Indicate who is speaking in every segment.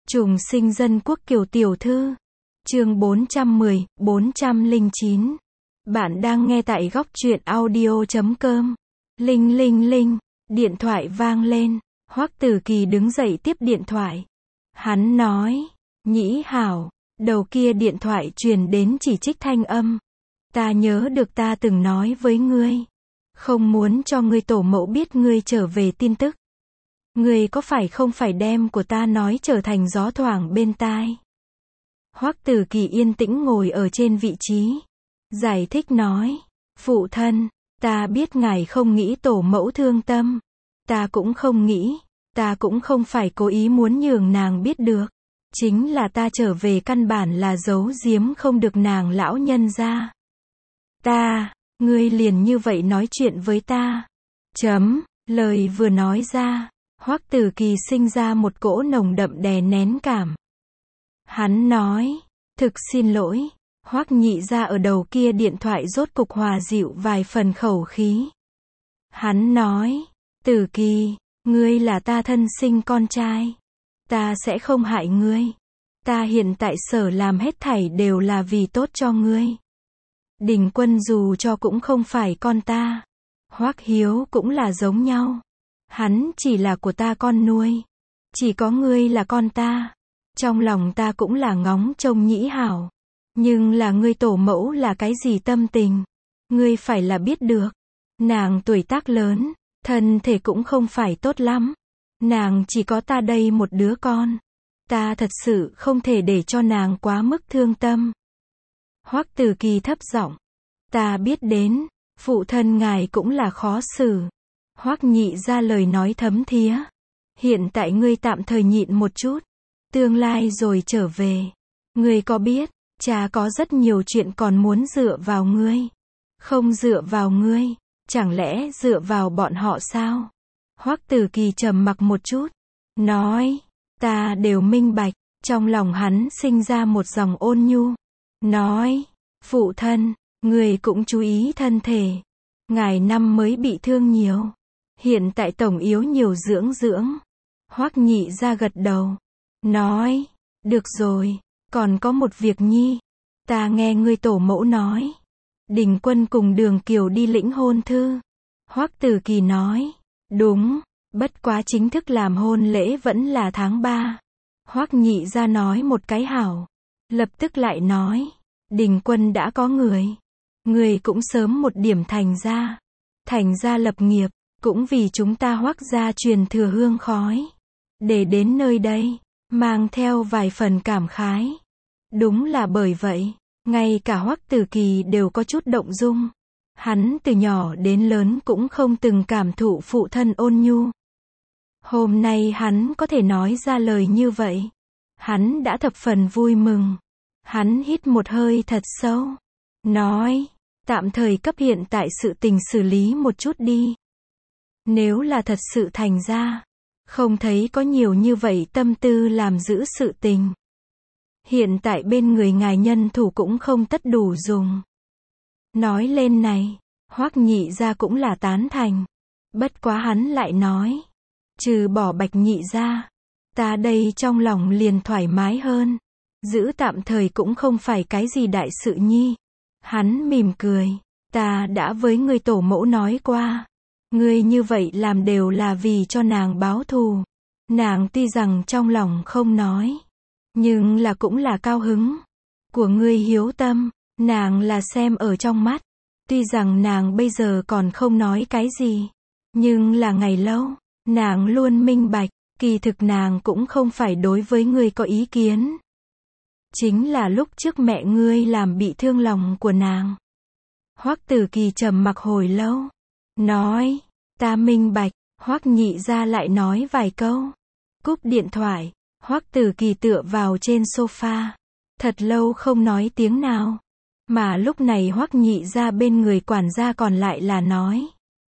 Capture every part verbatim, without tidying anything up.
Speaker 1: Trùng sinh dân quốc Kiều tiểu thư. Chương bốn trăm mười, bốn trăm lẻ chín. Bạn đang nghe tại góc truyện audio chấm com. Linh linh linh, điện thoại vang lên. Hoắc Tử Kỳ đứng dậy tiếp điện thoại. Hắn nói, Nhĩ hảo, đầu kia điện thoại truyền đến chỉ trích thanh âm. Ta nhớ được ta từng nói với ngươi, không muốn cho ngươi tổ mẫu biết ngươi trở về tin tức. Ngươi có phải không phải đem của ta nói trở thành gió thoảng bên tai. Hoắc Tử Kỳ yên tĩnh ngồi ở trên vị trí, giải thích nói, phụ thân, ta biết ngài không nghĩ tổ mẫu thương tâm, ta cũng không nghĩ, ta cũng không phải cố ý muốn nhường nàng biết được, chính là ta trở về căn bản là giấu giếm không được nàng lão nhân gia. Ta, ngươi liền như vậy nói chuyện với ta. Chấm, lời vừa nói ra, Hoắc Tử Kỳ sinh ra một cỗ nồng đậm đè nén cảm. Hắn nói, thực xin lỗi. Hoắc nhị ra ở đầu kia điện thoại rốt cục hòa dịu vài phần khẩu khí. Hắn nói, Tử Kỳ, ngươi là ta thân sinh con trai. Ta sẽ không hại ngươi. Ta hiện tại sở làm hết thảy đều là vì tốt cho ngươi. Đình Quân dù cho cũng không phải con ta. Hoắc Hiếu cũng là giống nhau. Hắn chỉ là của ta con nuôi. Chỉ có ngươi là con ta. Trong lòng ta cũng là ngóng trông Nhĩ hảo. Nhưng là ngươi tổ mẫu là cái gì tâm tình? Ngươi phải là biết được. Nàng tuổi tác lớn, thân thể cũng không phải tốt lắm. Nàng chỉ có ta đây một đứa con. Ta thật sự không thể để cho nàng quá mức thương tâm. Hoắc Tử Kỳ thấp giọng. Ta biết đến, phụ thân ngài cũng là khó xử. Hoắc nhị ra lời nói thấm thía. Hiện tại ngươi tạm thời nhịn một chút. Tương lai rồi trở về. Ngươi có biết, cha có rất nhiều chuyện còn muốn dựa vào ngươi. Không dựa vào ngươi, chẳng lẽ dựa vào bọn họ sao? Hoắc Tử Kỳ trầm mặc một chút. Nói, ta đều minh bạch. Trong lòng hắn sinh ra một dòng ôn nhu. Nói, phụ thân, ngươi cũng chú ý thân thể. Ngài năm mới bị thương nhiều. Hiện tại tổng yếu nhiều dưỡng dưỡng. Hoắc nhị ra gật đầu. Nói, được rồi, còn có một việc nhi. Ta nghe ngươi tổ mẫu nói. Đình Quân cùng Đường Kiều đi lĩnh hôn thư. Hoắc Tử Kỳ nói, đúng, bất quá chính thức làm hôn lễ vẫn là tháng ba. Hoắc nhị ra nói một cái hảo. Lập tức lại nói, Đình Quân đã có người. Người cũng sớm một điểm thành ra. Thành ra lập nghiệp, cũng vì chúng ta Hoắc gia truyền thừa hương khói. Để đến nơi đây, mang theo vài phần cảm khái. Đúng là bởi vậy, ngay cả Hoắc Tử Kỳ đều có chút động dung. Hắn từ nhỏ đến lớn cũng không từng cảm thụ phụ thân ôn nhu. Hôm nay hắn có thể nói ra lời như vậy. Hắn đã thập phần vui mừng. Hắn hít một hơi thật sâu. Nói, tạm thời cấp hiện tại sự tình xử lý một chút đi. Nếu là thật sự thành ra, không thấy có nhiều như vậy tâm tư làm giữ sự tình. Hiện tại bên người ngài nhân thủ cũng không tất đủ dùng. Nói lên này, Hoắc nhị ra cũng là tán thành. Bất quá hắn lại nói, trừ bỏ Bạch nhị ra, ta đây trong lòng liền thoải mái hơn. Giữ tạm thời cũng không phải cái gì đại sự nhi. Hắn mỉm cười, ta đã với ngươi tổ mẫu nói qua. Ngươi như vậy làm đều là vì cho nàng báo thù. Nàng tuy rằng trong lòng không nói, nhưng là cũng là cao hứng. Của ngươi hiếu tâm, nàng là xem ở trong mắt. Tuy rằng nàng bây giờ còn không nói cái gì, nhưng là ngày lâu, nàng luôn minh bạch, kỳ thực nàng cũng không phải đối với ngươi có ý kiến. Chính là lúc trước mẹ ngươi làm bị thương lòng của nàng. Hoắc Tử Kỳ trầm mặc hồi lâu. Nói, ta minh bạch. Hoắc nhị ra lại nói vài câu. Cúp điện thoại, Hoắc Tử Kỳ tựa vào trên sofa. Thật lâu không nói tiếng nào. Mà lúc này Hoắc nhị ra bên người quản gia còn lại là nói.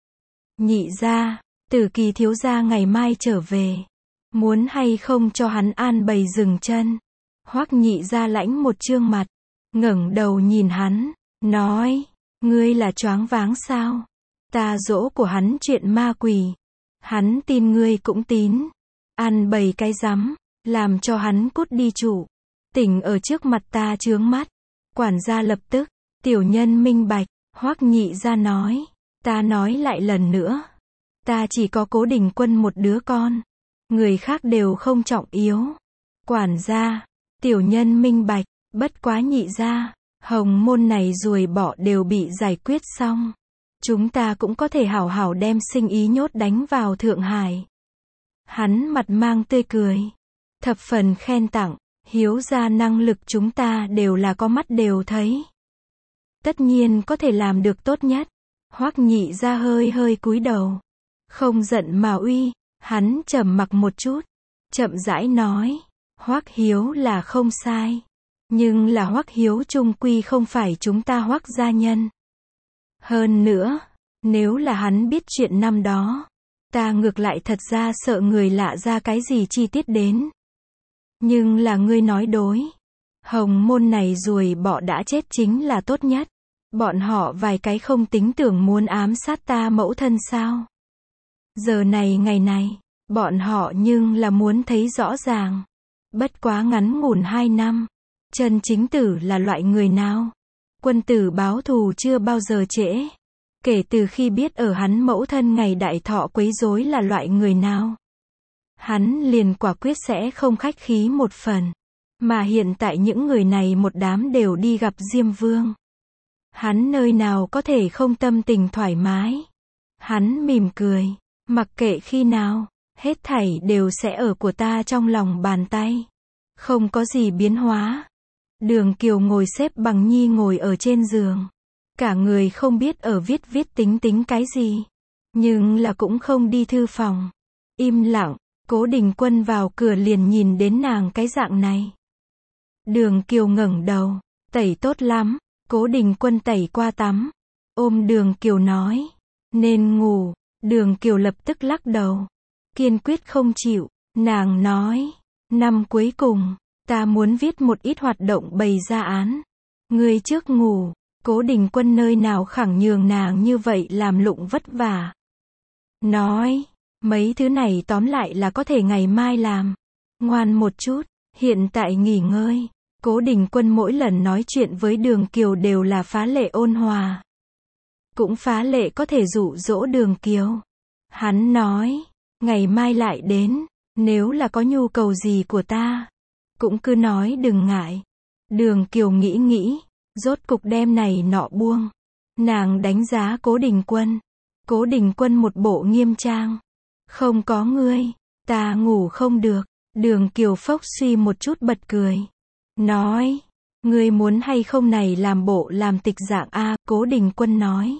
Speaker 1: Nhị ra, Tử Kỳ thiếu gia ngày mai trở về. Muốn hay không cho hắn an bày dừng chân. Hoắc nhị ra lãnh một trương mặt. Ngẩng đầu nhìn hắn. Nói, ngươi là choáng váng sao? Ta dỗ của hắn chuyện ma quỷ. Hắn tin ngươi cũng tín. Ăn bầy cái rắm. Làm cho hắn cút đi chủ. Tỉnh ở trước mặt ta chướng mắt. Quản gia lập tức. Tiểu nhân minh bạch. Hoắc nhị gia nói. Ta nói lại lần nữa. Ta chỉ có Cố Đình Quân một đứa con. Người khác đều không trọng yếu. Quản gia. Tiểu nhân minh bạch. Bất quá nhị gia. Hồng môn này ruồi bọ đều bị giải quyết xong. Chúng ta cũng có thể hảo hảo đem sinh ý nhốt đánh vào Thượng Hải. Hắn mặt mang tươi cười. Thập phần khen tặng. Hiếu gia năng lực chúng ta đều là có mắt đều thấy. Tất nhiên có thể làm được tốt nhất. Hoắc nhị gia hơi hơi cúi đầu. Không giận mà uy. Hắn trầm mặc một chút. Chậm rãi nói. Hoắc Hiếu là không sai. Nhưng là Hoắc Hiếu chung quy không phải chúng ta Hoắc gia nhân. Hơn nữa, nếu là hắn biết chuyện năm đó, ta ngược lại thật ra sợ người lạ ra cái gì chi tiết đến. Nhưng là ngươi nói đối. Hồng môn này ruồi bọ đã chết chính là tốt nhất. Bọn họ vài cái không tính tưởng muốn ám sát ta mẫu thân sao. Giờ này ngày này, bọn họ nhưng là muốn thấy rõ ràng. Bất quá ngắn ngủn hai năm. Trần Chính Tử là loại người nào? Quân tử báo thù chưa bao giờ trễ. Kể từ khi biết ở hắn mẫu thân ngày đại thọ quấy rối là loại người nào, hắn liền quả quyết sẽ không khách khí một phần. Mà hiện tại những người này một đám đều đi gặp Diêm Vương. Hắn nơi nào có thể không tâm tình thoải mái. Hắn mỉm cười. Mặc kệ khi nào, hết thảy đều sẽ ở của ta trong lòng bàn tay. Không có gì biến hóa. Đường Kiều ngồi xếp bằng nhi ngồi ở trên giường. Cả người không biết ở viết viết tính tính cái gì. Nhưng là cũng không đi thư phòng. Im lặng, Cố Đình Quân vào cửa liền nhìn đến nàng cái dạng này. Đường Kiều ngẩng đầu. Tẩy tốt lắm. Cố Đình Quân tẩy qua tắm. Ôm Đường Kiều nói. Nên ngủ. Đường Kiều lập tức lắc đầu. Kiên quyết không chịu. Nàng nói. Năm cuối cùng. Ta muốn viết một ít hoạt động bày ra án. Ngươi trước ngủ. Cố Đình Quân nơi nào khẳng nhường nàng như vậy làm lụng vất vả. Nói. Mấy thứ này tóm lại là có thể ngày mai làm. Ngoan một chút. Hiện tại nghỉ ngơi. Cố Đình Quân mỗi lần nói chuyện với Đường Kiều đều là phá lệ ôn hòa. Cũng phá lệ có thể dụ dỗ Đường Kiều. Hắn nói. Ngày mai lại đến. Nếu là có nhu cầu gì của ta, cũng cứ nói đừng ngại. Đường Kiều nghĩ nghĩ. Rốt cục đem này nọ buông. Nàng đánh giá Cố Đình Quân. Cố Đình Quân một bộ nghiêm trang. Không có ngươi. Ta ngủ không được. Đường Kiều phốc suy một chút bật cười. Nói. Ngươi muốn hay không này làm bộ làm tịch dạng a. Cố Đình Quân nói.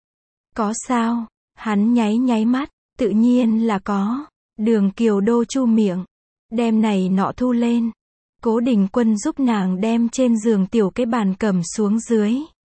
Speaker 1: Có sao? Hắn nháy nháy mắt. Tự nhiên là có. Đường Kiều đô chu miệng. Đem này nọ thu lên. Cố Đình Quân giúp nàng đem trên giường tiểu cái bàn cầm xuống dưới.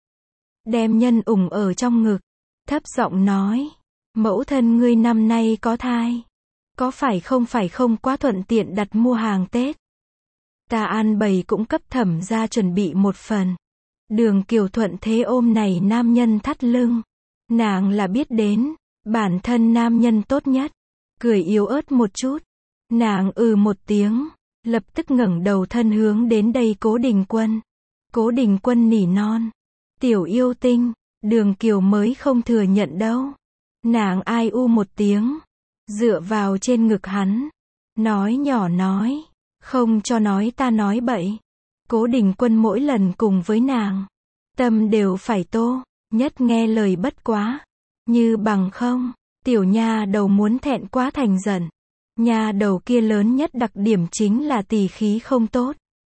Speaker 1: Đem nhân ủng ở trong ngực. Thấp giọng nói. Mẫu thân ngươi năm nay có thai. Có phải không phải không quá thuận tiện đặt mua hàng Tết. Ta an bày cũng cấp thẩm ra chuẩn bị một phần. Đường Kiều thuận thế ôm này nam nhân thắt lưng. Nàng là biết đến. Bản thân nam nhân tốt nhất. Cười yếu ớt một chút. Nàng ừ một tiếng. Lập tức ngẩng đầu thân hướng đến đây Cố Đình Quân. Cố Đình Quân nỉ non. Tiểu yêu tinh. Đường Kiều mới không thừa nhận đâu. Nàng ai u một tiếng. Dựa vào trên ngực hắn. Nói nhỏ nói. Không cho nói ta nói bậy. Cố Đình Quân mỗi lần cùng với nàng. Tâm đều phải tô. Nhất nghe lời bất quá. Như bằng không. Tiểu nha đầu muốn thẹn quá thành giận. Nha đầu kia lớn nhất đặc điểm chính là tỳ khí không tốt.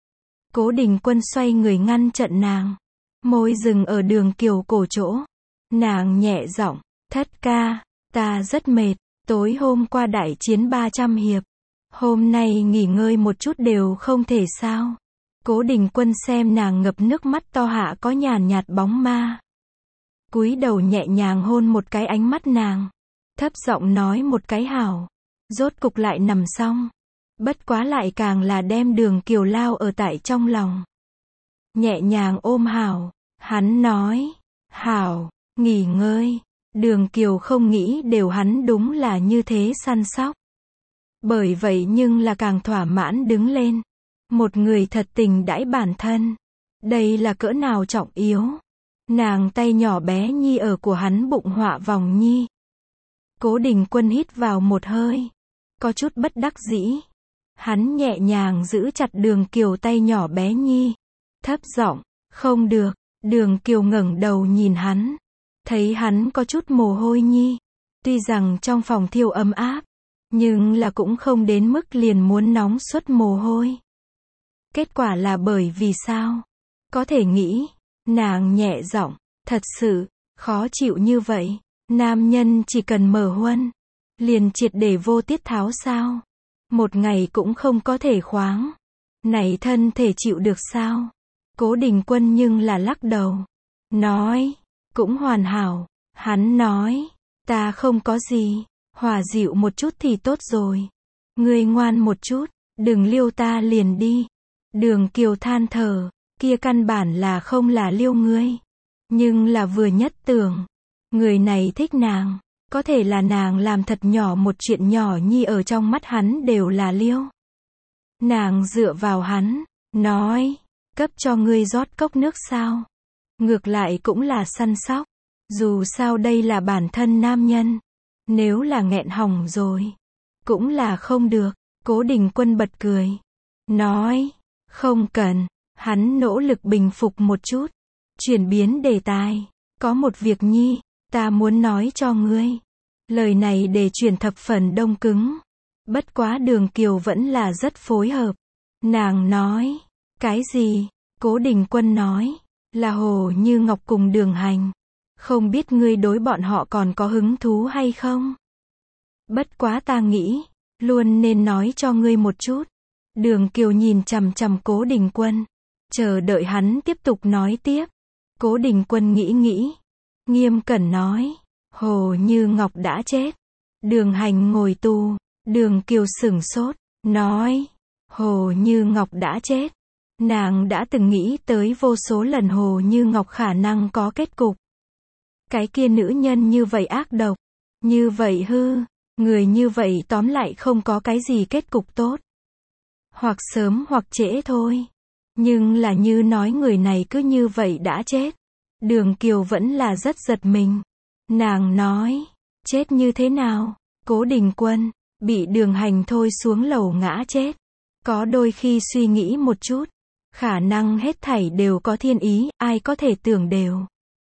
Speaker 1: Cố Đình Quân xoay người ngăn chặn nàng. Môi dừng ở Đường Kiều cổ chỗ. Nàng nhẹ giọng. Thất ca. Ta rất mệt. Tối hôm qua đại chiến ba trăm hiệp. Hôm nay nghỉ ngơi một chút đều không thể sao. Cố Đình Quân xem nàng ngập nước mắt to hạ có nhàn nhạt bóng ma. Cúi đầu nhẹ nhàng hôn một cái ánh mắt nàng. Thấp giọng nói một cái hảo. Rốt cục lại nằm xong. Bất quá lại càng là đem Đường Kiều lao ở tại trong lòng. Nhẹ nhàng ôm hảo. Hắn nói. Hảo, nghỉ ngơi. Đường Kiều không nghĩ đều hắn đúng là như thế săn sóc. Bởi vậy nhưng là càng thỏa mãn đứng lên. Một người thật tình đãi bản thân. Đây là cỡ nào trọng yếu. Nàng tay nhỏ bé nhi ở của hắn bụng họa vòng nhi. Cố Đình Quân hít vào một hơi. Có chút bất đắc dĩ. Hắn nhẹ nhàng giữ chặt Đường Kiều tay nhỏ bé nhi. Thấp giọng, không được. Đường Kiều ngẩng đầu nhìn hắn. Thấy hắn có chút mồ hôi nhi. Tuy rằng trong phòng thiêu ấm áp. Nhưng là cũng không đến mức liền muốn nóng suốt mồ hôi. Kết quả là bởi vì sao? Có thể nghĩ. Nàng nhẹ giọng. Thật sự, khó chịu như vậy. Nam nhân chỉ cần mở huân. Liền triệt để vô tiết tháo sao? Một ngày cũng không có thể khoáng. Này thân thể chịu được sao? Cố Đình Quân nhưng là lắc đầu. Nói. Cũng hoàn hảo. Hắn nói. Ta không có gì. Hòa dịu một chút thì tốt rồi. Ngươi ngoan một chút. Đừng liêu ta liền đi. Đường Kiều than thở. Kia căn bản là không là liêu ngươi. Nhưng là vừa nhất tưởng. Người này thích nàng. Có thể là nàng làm thật nhỏ một chuyện nhỏ nhi ở trong mắt hắn đều là liêu. Nàng dựa vào hắn. Nói. Cấp cho ngươi rót cốc nước sao? Ngược lại cũng là săn sóc. Dù sao đây là bản thân nam nhân. Nếu là nghẹn hỏng rồi. Cũng là không được. Cố Đình Quân bật cười. Nói. Không cần. Hắn nỗ lực bình phục một chút. Chuyển biến đề tài. Có một việc nhi. Ta muốn nói cho ngươi. Lời này để chuyển thập phần đông cứng. Bất quá Đường Kiều vẫn là rất phối hợp. Nàng nói. Cái gì? Cố Đình Quân nói. Là Hồ Như Ngọc cùng Đường Hành. Không biết ngươi đối bọn họ còn có hứng thú hay không? Bất quá ta nghĩ. Luôn nên nói cho ngươi một chút. Đường Kiều nhìn chằm chằm Cố Đình Quân. Chờ đợi hắn tiếp tục nói tiếp. Cố Đình Quân nghĩ nghĩ. Nghiêm cẩn nói. Hồ Như Ngọc đã chết. Đường Hành ngồi tù. Đường Kiều sửng sốt. Nói. Hồ Như Ngọc đã chết. Nàng đã từng nghĩ tới vô số lần Hồ Như Ngọc khả năng có kết cục. Cái kia nữ nhân như vậy ác độc. Như vậy hư. Người như vậy tóm lại không có cái gì kết cục tốt. Hoặc sớm hoặc trễ thôi. Nhưng là như nói người này cứ như vậy đã chết. Đường Kiều vẫn là rất giật mình. Nàng nói. Chết như thế nào? Cố Đình Quân. Bị Đường Hành thôi xuống lầu ngã chết. Có đôi khi suy nghĩ một chút. Khả năng hết thảy đều có thiên ý. Ai có thể tưởng đều.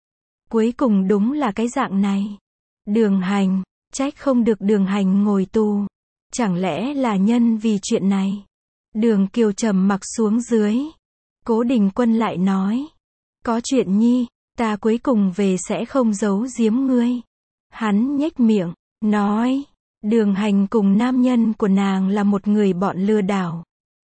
Speaker 1: Cuối cùng đúng là cái dạng này. Đường Hành. Trách không được Đường Hành ngồi tù. Chẳng lẽ là nhân vì chuyện này? Đường Kiều trầm mặc xuống dưới. Cố Đình Quân lại nói. Có chuyện nhi. Ta cuối cùng về sẽ không giấu giếm ngươi. Hắn nhếch miệng. Nói. Đường Hành cùng nam nhân của nàng là một người bọn lừa đảo.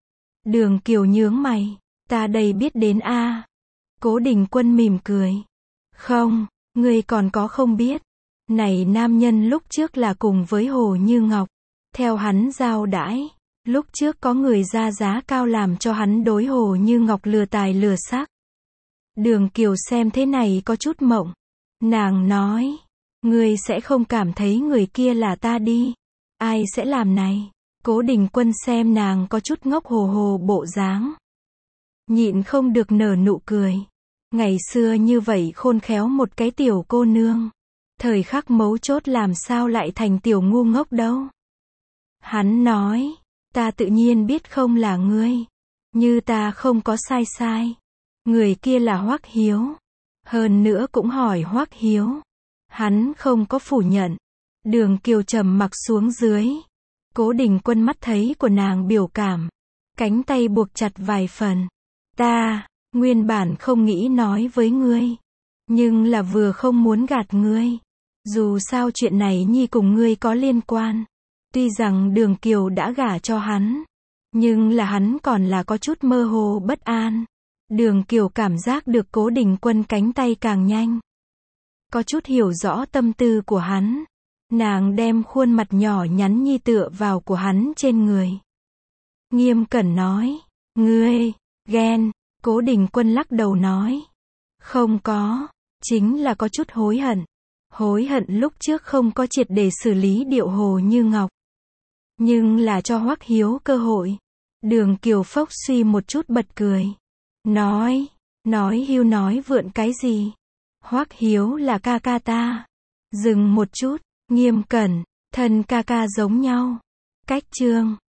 Speaker 1: Đường Kiều nhướng mày. Ta đây biết đến a. Cố Đình Quân mỉm cười. Không. Ngươi còn có không biết. Này nam nhân lúc trước là cùng với Hồ Như Ngọc. Theo hắn giao đãi. Lúc trước có người ra giá cao làm cho hắn đối Hồ Như Ngọc lừa tài lừa xác. Đường Kiều xem thế này có chút mộng. Nàng nói. Ngươi sẽ không cảm thấy người kia là ta đi. Ai sẽ làm này? Cố Đình Quân xem nàng có chút ngốc hồ hồ bộ dáng. Nhịn không được nở nụ cười. Ngày xưa như vậy khôn khéo một cái tiểu cô nương. Thời khắc mấu chốt làm sao lại thành tiểu ngu ngốc đâu. Hắn nói. Ta tự nhiên biết không là ngươi. Như ta không có sai sai. Người kia là Hoắc Hiếu. Hơn nữa cũng hỏi Hoắc Hiếu. Hắn không có phủ nhận. Đường Kiều trầm mặc xuống dưới. Cố Đình Quân mắt thấy của nàng biểu cảm. Cánh tay buộc chặt vài phần. Ta, nguyên bản không nghĩ nói với ngươi. Nhưng là vừa không muốn gạt ngươi. Dù sao chuyện này nhi cùng ngươi có liên quan. Tuy rằng Đường Kiều đã gả cho hắn. Nhưng là hắn còn là có chút mơ hồ bất an. Đường Kiều cảm giác được Cố Đình Quân cánh tay càng nhanh. Có chút hiểu rõ tâm tư của hắn. Nàng đem khuôn mặt nhỏ nhắn nhi tựa vào của hắn trên người. Nghiêm cẩn nói. Ngươi, ghen. Cố Đình Quân lắc đầu nói. Không có. Chính là có chút hối hận. Hối hận lúc trước không có triệt để xử lý điệu Hồ Như Ngọc. Nhưng là cho Hoắc Hiếu cơ hội. Đường Kiều Phốc suy một chút bật cười. Nói, nói hưu nói vượn cái gì? Hoắc Hiếu là ca ca ta. Dừng một chút, nghiêm cẩn, thân ca ca giống nhau. Cách trương.